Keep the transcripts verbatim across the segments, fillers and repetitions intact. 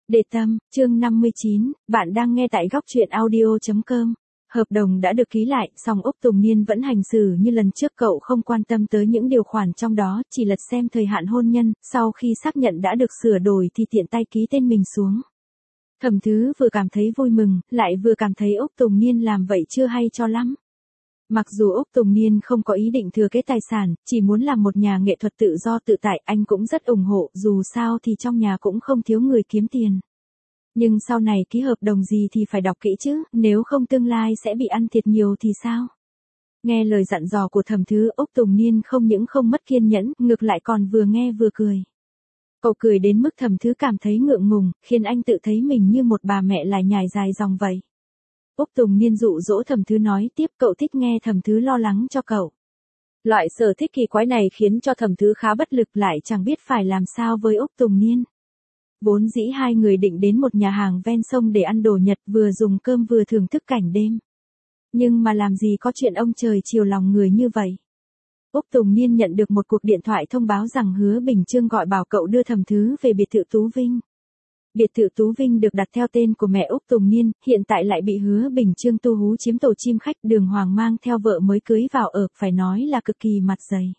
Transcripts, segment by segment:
Để tâm, chương năm mươi chín, bạn đang nghe tại góc truyện audio chấm com. Hợp đồng đã được ký lại, song Úc Tùng Niên vẫn hành xử như lần trước, cậu không quan tâm tới những điều khoản trong đó, chỉ lật xem thời hạn hôn nhân, sau khi xác nhận đã được sửa đổi thì tiện tay ký tên mình xuống. Thẩm Thứ vừa cảm thấy vui mừng, lại vừa cảm thấy Úc Tùng Niên làm vậy chưa hay cho lắm. Mặc dù Úc Tùng Niên không có ý định thừa kế tài sản, chỉ muốn làm một nhà nghệ thuật tự do tự tại, anh cũng rất ủng hộ, dù sao thì trong nhà cũng không thiếu người kiếm tiền. Nhưng sau này ký hợp đồng gì thì phải đọc kỹ chứ, nếu không tương lai sẽ bị ăn thiệt nhiều thì sao? Nghe lời dặn dò của Thẩm Thứ, Úc Tùng Niên không những không mất kiên nhẫn, ngược lại còn vừa nghe vừa cười. Cậu cười đến mức Thẩm Thứ cảm thấy ngượng ngùng, khiến anh tự thấy mình như một bà mẹ lải nhải dài dòng vậy. Úc Tùng Niên dụ dỗ Thẩm Thứ nói tiếp, cậu thích nghe Thẩm Thứ lo lắng cho cậu. Loại sở thích kỳ quái này khiến cho Thẩm Thứ khá bất lực, lại chẳng biết phải làm sao với Úc Tùng Niên. Vốn dĩ hai người định đến một nhà hàng ven sông để ăn đồ Nhật, vừa dùng cơm vừa thưởng thức cảnh đêm. Nhưng mà làm gì có chuyện ông trời chiều lòng người như vậy. Úc Tùng Niên nhận được một cuộc điện thoại thông báo rằng Hứa Bình Chương gọi bảo cậu đưa Thẩm Thứ về biệt thự Tú Vinh. Biệt thự Tú Vinh được đặt theo tên của mẹ Úc Tùng Niên, hiện tại lại bị Hứa Bình Chương tu hú chiếm tổ chim khách, Đường Hoàng mang theo vợ mới cưới vào ở, phải nói là cực kỳ mặt dày.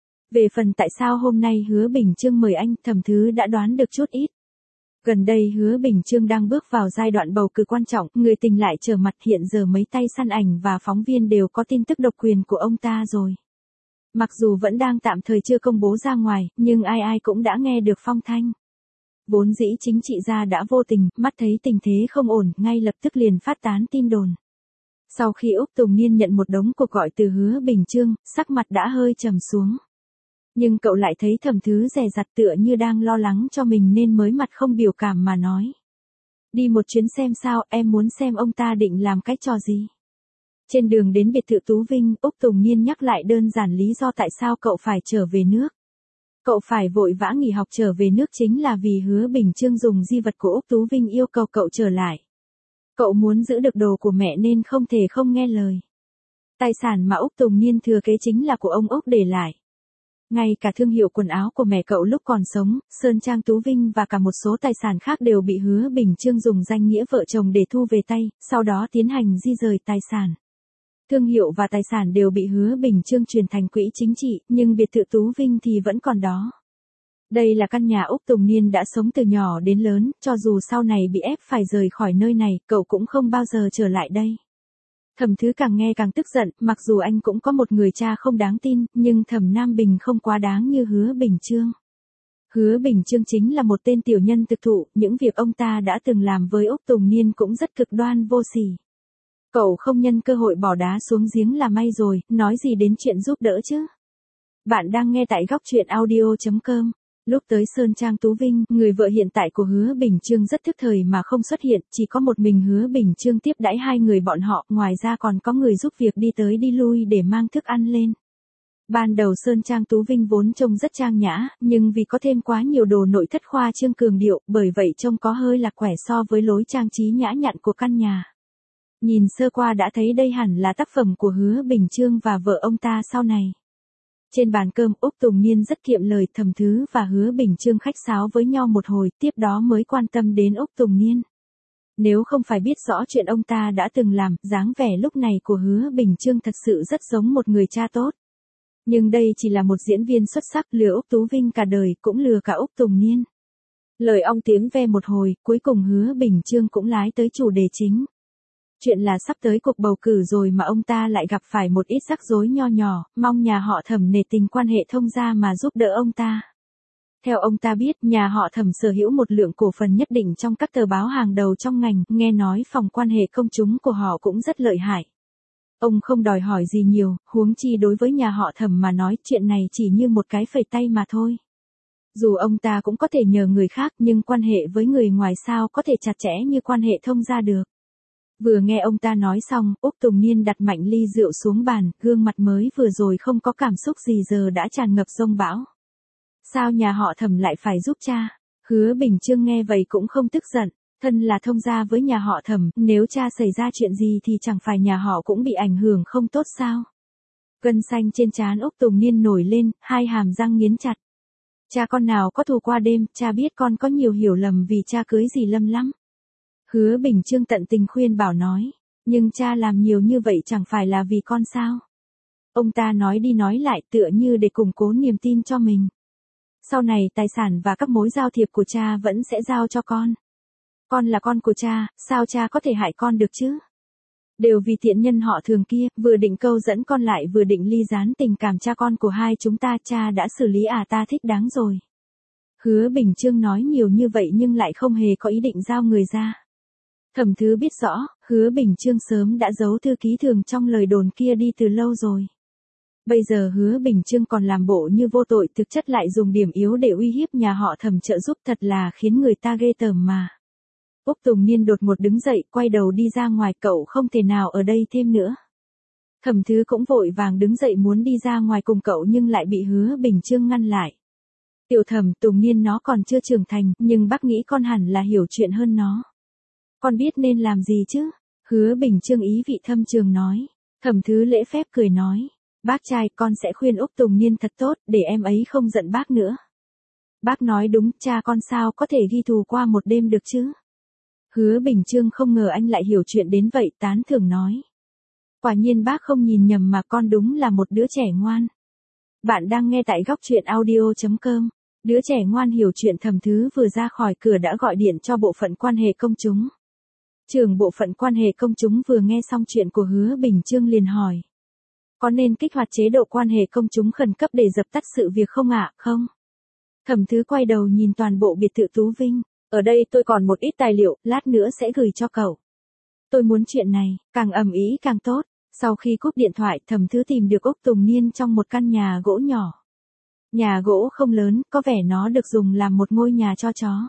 Về phần tại sao hôm nay Hứa Bình Chương mời anh, Thẩm Thứ đã đoán được chút ít. Gần đây Hứa Bình Chương đang bước vào giai đoạn bầu cử quan trọng, người tình lại trở mặt, hiện giờ mấy tay săn ảnh và phóng viên đều có tin tức độc quyền của ông ta rồi. Mặc dù vẫn đang tạm thời chưa công bố ra ngoài, nhưng ai ai cũng đã nghe được phong thanh. Vốn dĩ chính trị gia đã vô tình, mắt thấy tình thế không ổn, ngay lập tức liền phát tán tin đồn. Sau khi Úc Tùng Niên nhận một đống cuộc gọi từ Hứa Bình Chương, sắc mặt đã hơi trầm xuống. Nhưng cậu lại thấy Thẩm Thứ dè dặt tựa như đang lo lắng cho mình nên mới mặt không biểu cảm mà nói. Đi một chuyến xem sao, em muốn xem ông ta định làm cái trò gì. Trên đường đến biệt thự Tú Vinh, Úc Tùng Niên nhắc lại đơn giản lý do tại sao cậu phải trở về nước. Cậu phải vội vã nghỉ học trở về nước chính là vì Hứa Bình Chương dùng di vật của Úc Tú Vinh yêu cầu cậu trở lại. Cậu muốn giữ được đồ của mẹ nên không thể không nghe lời. Tài sản mà Úc Tùng Niên thừa kế chính là của ông Úc để lại. Ngay cả thương hiệu quần áo của mẹ cậu lúc còn sống, Sơn Trang Tú Vinh và cả một số tài sản khác đều bị Hứa Bình Chương dùng danh nghĩa vợ chồng để thu về tay, sau đó tiến hành di rời tài sản. Thương hiệu và tài sản đều bị Hứa Bình Chương chuyển thành quỹ chính trị, nhưng biệt thự Tú Vinh thì vẫn còn đó. Đây là căn nhà Úc Tùng Niên đã sống từ nhỏ đến lớn, cho dù sau này bị ép phải rời khỏi nơi này, cậu cũng không bao giờ trở lại đây. Thẩm Thứ càng nghe càng tức giận, mặc dù anh cũng có một người cha không đáng tin, nhưng Thẩm Nam Bình không quá đáng như Hứa Bình Chương. Hứa Bình Chương chính là một tên tiểu nhân thực thụ, những việc ông ta đã từng làm với Úc Tùng Niên cũng rất cực đoan vô sỉ. Cậu không nhân cơ hội bỏ đá xuống giếng là may rồi, nói gì đến chuyện giúp đỡ chứ. Bạn đang nghe tại góc truyện audio chấm com. Lúc tới Sơn Trang Tú Vinh, người vợ hiện tại của Hứa Bình Chương rất thức thời mà không xuất hiện, chỉ có một mình Hứa Bình Chương tiếp đãi hai người bọn họ, ngoài ra còn có người giúp việc đi tới đi lui để mang thức ăn lên. Ban đầu Sơn Trang Tú Vinh vốn trông rất trang nhã, nhưng vì có thêm quá nhiều đồ nội thất khoa trương cường điệu, bởi vậy trông có hơi lạc quẻ so với lối trang trí nhã nhặn của căn nhà. Nhìn sơ qua đã thấy đây hẳn là tác phẩm của Hứa Bình Chương và vợ ông ta sau này. Trên bàn cơm, Úc Tùng Niên rất kiệm lời, Thẩm Thứ và Hứa Bình Chương khách sáo với nhau một hồi, tiếp đó mới quan tâm đến Úc Tùng Niên. Nếu không phải biết rõ chuyện ông ta đã từng làm, dáng vẻ lúc này của Hứa Bình Chương thật sự rất giống một người cha tốt. Nhưng đây chỉ là một diễn viên xuất sắc, lừa Úc Tú Vinh cả đời, cũng lừa cả Úc Tùng Niên. Lời ong tiếng ve một hồi, cuối cùng Hứa Bình Chương cũng lái tới chủ đề chính. Chuyện là sắp tới cuộc bầu cử rồi mà ông ta lại gặp phải một ít rắc rối nho nhỏ, mong nhà họ Thẩm nể tình quan hệ thông gia mà giúp đỡ ông ta. Theo ông ta biết, nhà họ Thẩm sở hữu một lượng cổ phần nhất định trong các tờ báo hàng đầu trong ngành, nghe nói phòng quan hệ công chúng của họ cũng rất lợi hại. Ông không đòi hỏi gì nhiều, huống chi đối với nhà họ Thẩm mà nói chuyện này chỉ như một cái phẩy tay mà thôi. Dù ông ta cũng có thể nhờ người khác nhưng quan hệ với người ngoài sao có thể chặt chẽ như quan hệ thông gia được. Vừa nghe ông ta nói xong, Úc Tùng Niên đặt mạnh ly rượu xuống bàn, gương mặt mới vừa rồi không có cảm xúc gì giờ đã tràn ngập giông bão. Sao nhà họ Thẩm lại phải giúp cha? Hứa Bình Chương nghe vậy cũng không tức giận, thân là thông gia với nhà họ Thẩm, nếu cha xảy ra chuyện gì thì chẳng phải nhà họ cũng bị ảnh hưởng không tốt sao? Gân xanh trên trán Úc Tùng Niên nổi lên, hai hàm răng nghiến chặt. Cha con nào có thù qua đêm, cha biết con có nhiều hiểu lầm vì cha cưới dì Lâm lắm. Hứa Bình Chương tận tình khuyên bảo nói, nhưng cha làm nhiều như vậy chẳng phải là vì con sao? Ông ta nói đi nói lại tựa như để củng cố niềm tin cho mình. Sau này tài sản và các mối giao thiệp của cha vẫn sẽ giao cho con. Con là con của cha, sao cha có thể hại con được chứ? Đều vì tiện nhân họ Thường kia, vừa định câu dẫn con lại vừa định ly gián tình cảm cha con của hai chúng ta, cha đã xử lý à ta thích đáng rồi. Hứa Bình Chương nói nhiều như vậy nhưng lại không hề có ý định giao người ra. Thẩm Thứ biết rõ, Hứa Bình Chương sớm đã giấu thư ký Thường trong lời đồn kia đi từ lâu rồi. Bây giờ Hứa Bình Chương còn làm bộ như vô tội, thực chất lại dùng điểm yếu để uy hiếp nhà họ Thẩm trợ giúp, thật là khiến người ta ghê tởm mà. Úc Tùng Niên đột ngột đứng dậy, quay đầu đi ra ngoài, cậu không thể nào ở đây thêm nữa. Thẩm Thứ cũng vội vàng đứng dậy muốn đi ra ngoài cùng cậu nhưng lại bị Hứa Bình Chương ngăn lại. Tiểu Thẩm, Tùng Niên nó còn chưa trưởng thành, nhưng bác nghĩ con hẳn là hiểu chuyện hơn nó. Con biết nên làm gì chứ? Hứa Bình Chương ý vị thâm trường nói. Thẩm Thứ lễ phép cười nói. Bác trai, con sẽ khuyên Úc Tùng Niên thật tốt, để em ấy không giận bác nữa. Bác nói đúng, cha con sao có thể ghi thù qua một đêm được chứ? Hứa Bình Chương không ngờ anh lại hiểu chuyện đến vậy, tán thưởng nói. Quả nhiên bác không nhìn nhầm mà, con đúng là một đứa trẻ ngoan. Bạn đang nghe tại góc truyện audio chấm com. Đứa trẻ ngoan hiểu chuyện. Thẩm Thứ vừa ra khỏi cửa đã gọi điện cho bộ phận quan hệ công chúng. Trưởng bộ phận quan hệ công chúng vừa nghe xong chuyện của Hứa Bình Chương liền hỏi. Có nên kích hoạt chế độ quan hệ công chúng khẩn cấp để dập tắt sự việc không ạ? Không. Thẩm Thứ quay đầu nhìn toàn bộ biệt thự Tú Vinh. Ở đây tôi còn một ít tài liệu, lát nữa sẽ gửi cho cậu. Tôi muốn chuyện này, càng ầm ĩ càng tốt. Sau khi cúp điện thoại, Thẩm Thứ tìm được Úc Tùng Niên trong một căn nhà gỗ nhỏ. Nhà gỗ không lớn, có vẻ nó được dùng làm một ngôi nhà cho chó.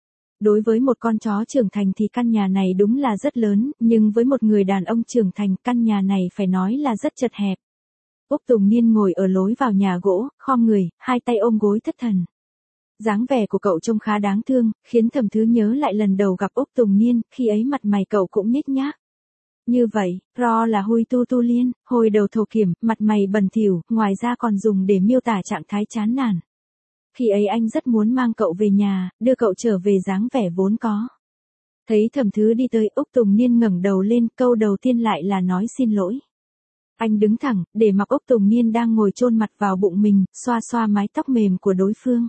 Đối với một con chó trưởng thành thì căn nhà này đúng là rất lớn, nhưng với một người đàn ông trưởng thành, căn nhà này phải nói là rất chật hẹp. Úc Tùng Niên ngồi ở lối vào nhà gỗ, khom người, hai tay ôm gối thất thần. Dáng vẻ của cậu trông khá đáng thương, khiến Thẩm Thứ nhớ lại lần đầu gặp Úc Tùng Niên, khi ấy mặt mày cậu cũng nhếch nhác. Như vậy, ro là hui tu tu liên, hồi đầu thổ kiểm, mặt mày bẩn thỉu, ngoài ra còn dùng để miêu tả trạng thái chán nản. Khi ấy anh rất muốn mang cậu về nhà, đưa cậu trở về dáng vẻ vốn có. Thấy Thẩm Thứ đi tới, Úc Tùng Niên ngẩng đầu lên, câu đầu tiên lại là nói xin lỗi. Anh đứng thẳng, để mặc Úc Tùng Niên đang ngồi chôn mặt vào bụng mình, xoa xoa mái tóc mềm của đối phương.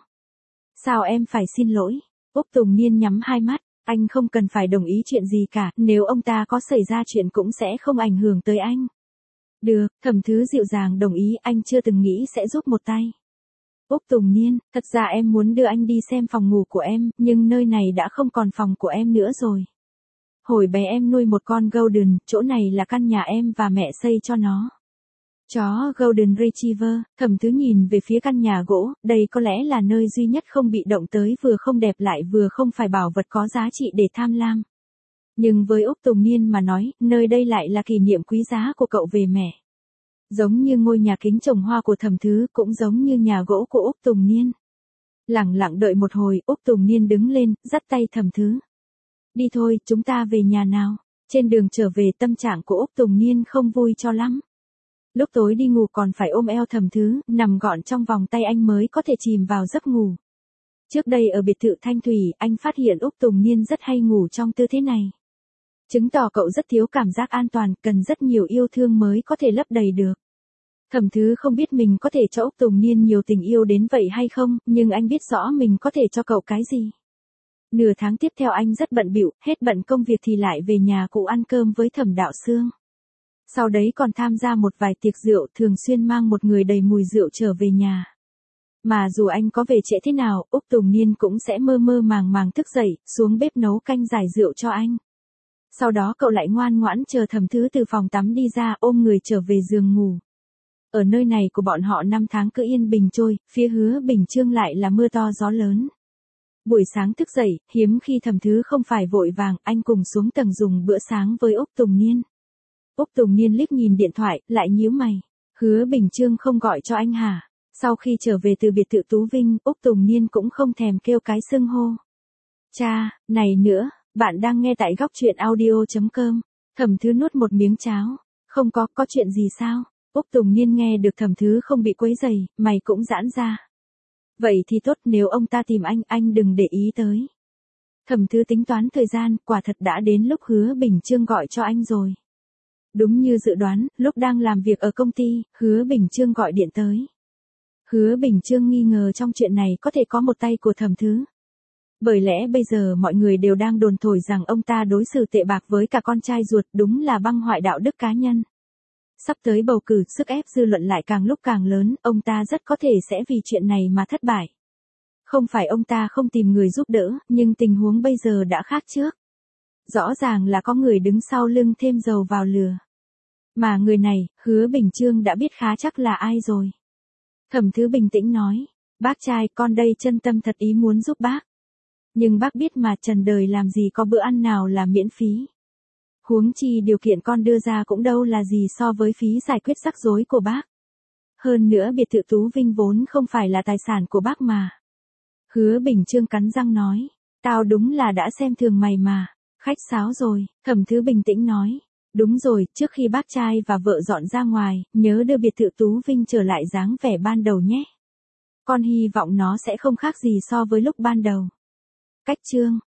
Sao em phải xin lỗi? Úc Tùng Niên nhắm hai mắt, anh không cần phải đồng ý chuyện gì cả, nếu ông ta có xảy ra chuyện cũng sẽ không ảnh hưởng tới anh. Được, Thẩm Thứ dịu dàng đồng ý, anh chưa từng nghĩ sẽ giúp một tay. Úc Tùng Niên, thật ra em muốn đưa anh đi xem phòng ngủ của em, nhưng nơi này đã không còn phòng của em nữa rồi. Hồi bé em nuôi một con Golden, chỗ này là căn nhà em và mẹ xây cho nó. Chó Golden Retriever. Thẩm Thứ nhìn về phía căn nhà gỗ, đây có lẽ là nơi duy nhất không bị động tới, vừa không đẹp lại vừa không phải bảo vật có giá trị để tham lam. Nhưng với Úc Tùng Niên mà nói, nơi đây lại là kỷ niệm quý giá của cậu về mẹ. Giống như ngôi nhà kính trồng hoa của Thẩm Thứ, cũng giống như nhà gỗ của Úc Tùng Niên. Lẳng lặng đợi một hồi, Úc Tùng Niên đứng lên, dắt tay Thẩm Thứ. Đi thôi, chúng ta về nhà nào. Trên đường trở về, tâm trạng của Úc Tùng Niên không vui cho lắm. Lúc tối đi ngủ còn phải ôm eo Thẩm Thứ, nằm gọn trong vòng tay anh mới có thể chìm vào giấc ngủ. Trước đây ở biệt thự Thanh Thủy, anh phát hiện Úc Tùng Niên rất hay ngủ trong tư thế này. Chứng tỏ cậu rất thiếu cảm giác an toàn, cần rất nhiều yêu thương mới có thể lấp đầy được. Thẩm Thứ không biết mình có thể cho Úc Tùng Niên nhiều tình yêu đến vậy hay không, nhưng anh biết rõ mình có thể cho cậu cái gì. Nửa tháng tiếp theo anh rất bận bịu, hết bận công việc thì lại về nhà cụ ăn cơm với Thẩm Đạo Sương. Sau đấy còn tham gia một vài tiệc rượu, thường xuyên mang một người đầy mùi rượu trở về nhà. Mà dù anh có về trễ thế nào, Úc Tùng Niên cũng sẽ mơ mơ màng màng thức dậy, xuống bếp nấu canh giải rượu cho anh. Sau đó cậu lại ngoan ngoãn chờ Thẩm Thứ từ phòng tắm đi ra, ôm người trở về giường ngủ. Ở nơi này của bọn họ năm tháng cứ yên bình trôi, phía Hứa Bình Chương lại là mưa to gió lớn. Buổi sáng thức dậy, hiếm khi Thẩm Thứ không phải vội vàng, anh cùng xuống tầng dùng bữa sáng với Úc Tùng Niên. Úc Tùng Niên liếc nhìn điện thoại, lại nhíu mày. Hứa Bình Chương không gọi cho anh hả? Sau khi trở về từ biệt thự Tú Vinh, Úc Tùng Niên cũng không thèm kêu cái xưng hô. Cha, này nữa, bạn đang nghe tại góc truyện audio chấm com. Thẩm Thứ nuốt một miếng cháo. Không có, có chuyện gì sao? Úc Tùng Niên nghe được Thẩm Thứ không bị quấy rầy, mày cũng giãn ra. Vậy thì tốt, nếu ông ta tìm anh, anh đừng để ý tới. Thẩm Thứ tính toán thời gian, quả thật đã đến lúc Hứa Bình Chương gọi cho anh rồi. Đúng như dự đoán, lúc đang làm việc ở công ty, Hứa Bình Chương gọi điện tới. Hứa Bình Chương nghi ngờ trong chuyện này có thể có một tay của Thẩm Thứ. Bởi lẽ bây giờ mọi người đều đang đồn thổi rằng ông ta đối xử tệ bạc với cả con trai ruột, đúng là băng hoại đạo đức cá nhân. Sắp tới bầu cử, sức ép dư luận lại càng lúc càng lớn, ông ta rất có thể sẽ vì chuyện này mà thất bại. Không phải ông ta không tìm người giúp đỡ, nhưng tình huống bây giờ đã khác trước. Rõ ràng là có người đứng sau lưng thêm dầu vào lửa. Mà người này, Hứa Bình Chương đã biết khá chắc là ai rồi. Thẩm Thứ bình tĩnh nói, bác trai, con đây chân tâm thật ý muốn giúp bác. Nhưng bác biết mà, trần đời làm gì có bữa ăn nào là miễn phí. Huống chi điều kiện con đưa ra cũng đâu là gì so với phí giải quyết rắc rối của bác. Hơn nữa biệt thự Tú Vinh vốn không phải là tài sản của bác mà. Hứa Bình Chương cắn răng nói, tao đúng là đã xem thường mày mà. Khách sáo rồi, Thẩm Thứ bình tĩnh nói. Đúng rồi, trước khi bác trai và vợ dọn ra ngoài, nhớ đưa biệt thự Tú Vinh trở lại dáng vẻ ban đầu nhé. Con hy vọng nó sẽ không khác gì so với lúc ban đầu. Cách chương